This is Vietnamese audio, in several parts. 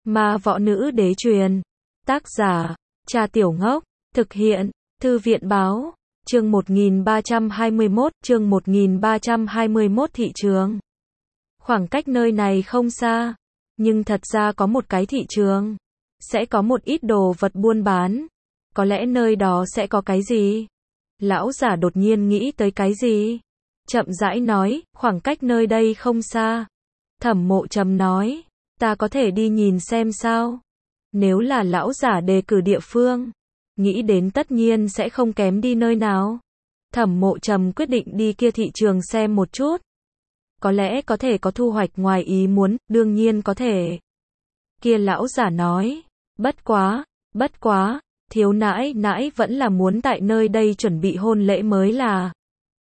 Ma Võ Nữ Đế truyền. Tác giả, Cha Tiểu Ngốc. Thực hiện, Thư viện báo. Chương 1321, chương 1321 thị trường. Khoảng cách nơi này không xa, nhưng thật ra có một cái thị trường. Sẽ có một ít đồ vật buôn bán. Có lẽ nơi đó sẽ có cái gì? Lão giả đột nhiên nghĩ tới cái gì? Chậm rãi nói, khoảng cách nơi đây không xa. Thẩm Mộ Trầm nói, ta có thể đi nhìn xem sao? Nếu là lão giả đề cử địa phương, nghĩ đến tất nhiên sẽ không kém đi nơi nào. Thẩm Mộ Trầm quyết định đi kia thị trường xem một chút. Có lẽ có thể có thu hoạch ngoài ý muốn, đương nhiên có thể. Kia lão giả nói, bất quá, thiếu nãi nãi vẫn là muốn tại nơi đây chuẩn bị hôn lễ mới là.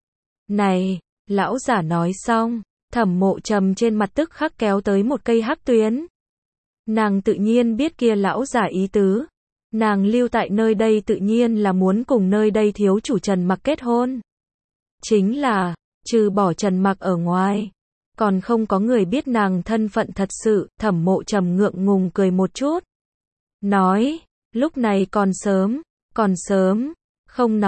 Này, lão giả nói xong, Thẩm Mộ Trầm trên mặt tức khắc kéo tới một cây hắc tuyến. Nàng tự nhiên biết kia lão giả ý tứ. Nàng lưu tại nơi đây tự nhiên là muốn cùng nơi đây thiếu chủ Trần Mặc kết hôn. Chính là, trừ bỏ Trần Mặc ở ngoài, còn không có người biết nàng thân phận thật sự. Thẩm Mộ Trầm ngượng ngùng cười một chút. Nói, lúc này còn sớm, không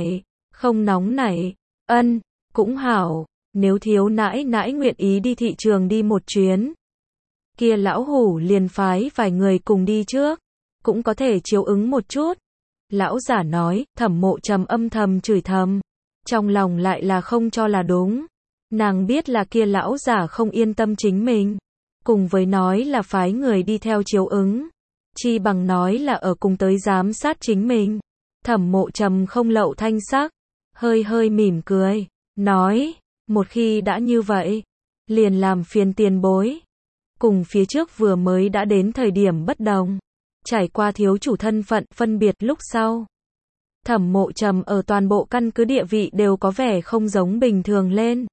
nóng nảy, ân, cũng hảo, nếu thiếu nãi nãi nguyện ý đi thị trường đi một chuyến. Kia lão hủ liền phái vài người cùng đi trước, cũng có thể chiếu ứng một chút. Lão giả nói. Thẩm Mộ Trầm âm thầm chửi thầm, trong lòng lại là không cho là đúng. Nàng biết là kia lão giả không yên tâm chính mình, cùng với nói là phái người đi theo chiếu ứng, chi bằng nói là ở cùng tới giám sát chính mình. Thẩm Mộ Trầm không lậu thanh sắc, hơi mỉm cười, nói, một khi đã như vậy, liền làm phiền tiền bối. Cùng phía trước vừa mới đã đến thời điểm bất đồng, trải qua thiếu chủ thân phận phân biệt lúc sau, Thẩm Mộ Trầm ở toàn bộ căn cứ địa vị đều có vẻ không giống bình thường lên.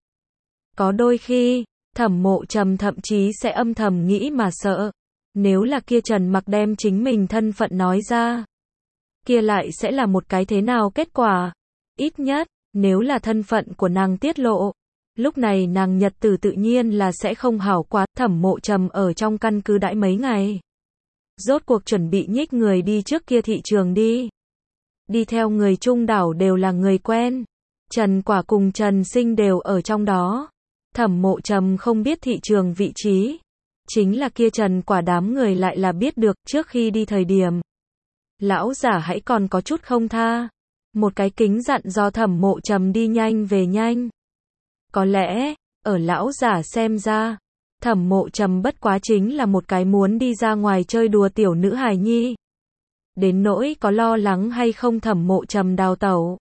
Có đôi khi, Thẩm Mộ Trầm thậm chí sẽ âm thầm nghĩ mà sợ, nếu là kia Trần Mặc đem chính mình thân phận nói ra, kia lại sẽ là một cái thế nào kết quả? Ít nhất, nếu là thân phận của nàng tiết lộ, lúc này nàng nhật tử tự nhiên là sẽ không hảo quá. Thẩm Mộ Trầm ở trong căn cứ đãi mấy ngày, rốt cuộc chuẩn bị nhích người đi trước kia thị trường đi. Đi theo người Trung đảo đều là người quen, Trần Quả cùng Trần Sinh đều ở trong đó. Thẩm Mộ Trầm không biết thị trường vị trí, chính là kia Trần Quả đám người lại là biết được. Trước khi đi thời điểm, lão giả hãy còn có chút không tha, một cái kính dặn do Thẩm Mộ Trầm đi nhanh về nhanh. Có lẽ, ở lão giả xem ra, Thẩm Mộ Trầm bất quá chính là một cái muốn đi ra ngoài chơi đùa tiểu nữ hài nhi. Đến nỗi có lo lắng hay không Thẩm Mộ Trầm đào tẩu,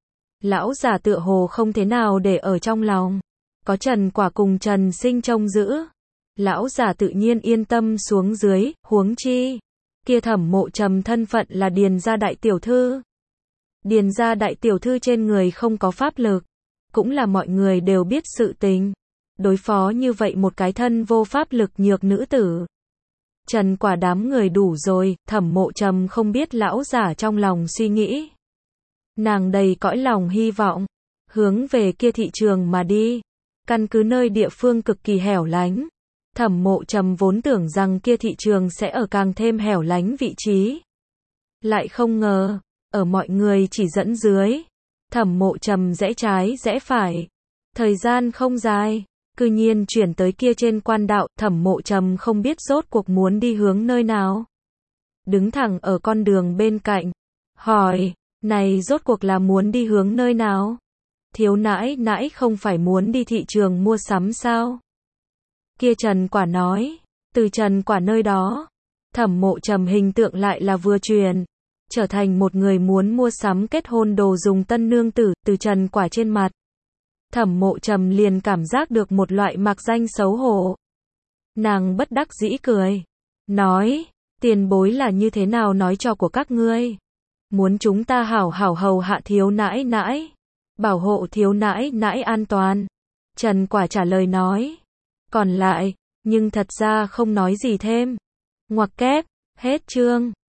lão giả tựa hồ không thế nào để ở trong lòng. Có Trần Quả cùng Trần Sinh trông giữ, lão giả tự nhiên yên tâm xuống dưới. Huống chi, kia Thẩm Mộ Trầm thân phận là Điền gia đại tiểu thư. Điền gia đại tiểu thư trên người không có pháp lực, cũng là mọi người đều biết sự tình. Đối phó như vậy một cái thân vô pháp lực nhược nữ tử, Trần Quả đám người đủ rồi. Thẩm Mộ Trầm không biết lão giả trong lòng suy nghĩ. Nàng đầy cõi lòng hy vọng, hướng về kia thị trường mà đi. Căn cứ nơi địa phương cực kỳ hẻo lánh, Thẩm Mộ Trầm vốn tưởng rằng kia thị trường sẽ ở càng thêm hẻo lánh vị trí. Lại không ngờ, ở mọi người chỉ dẫn dưới, Thẩm Mộ Trầm rẽ trái rẽ phải. Thời gian không dài, cư nhiên chuyển tới kia trên quan đạo. Thẩm Mộ Trầm không biết rốt cuộc muốn đi hướng nơi nào. Đứng thẳng ở con đường bên cạnh, hỏi, này rốt cuộc là muốn đi hướng nơi nào? Thiếu nãi nãi không phải muốn đi thị trường mua sắm sao? Kia Trần Quả nói, từ Trần Quả nơi đó, Thẩm Mộ Trầm hình tượng lại là vừa chuyển, trở thành một người muốn mua sắm kết hôn đồ dùng tân nương tử. Từ Trần Quả trên mặt, Thẩm Mộ Trầm liền cảm giác được một loại mạc danh xấu hổ. Nàng bất đắc dĩ cười, nói, tiền bối là như thế nào nói cho của các ngươi? Muốn chúng ta hảo hảo hầu hạ thiếu nãi nãi, bảo hộ thiếu nãi nãi an toàn. Trần Quả trả lời nói, còn lại, nhưng thật ra không nói gì thêm. Ngoặc kép, hết chương.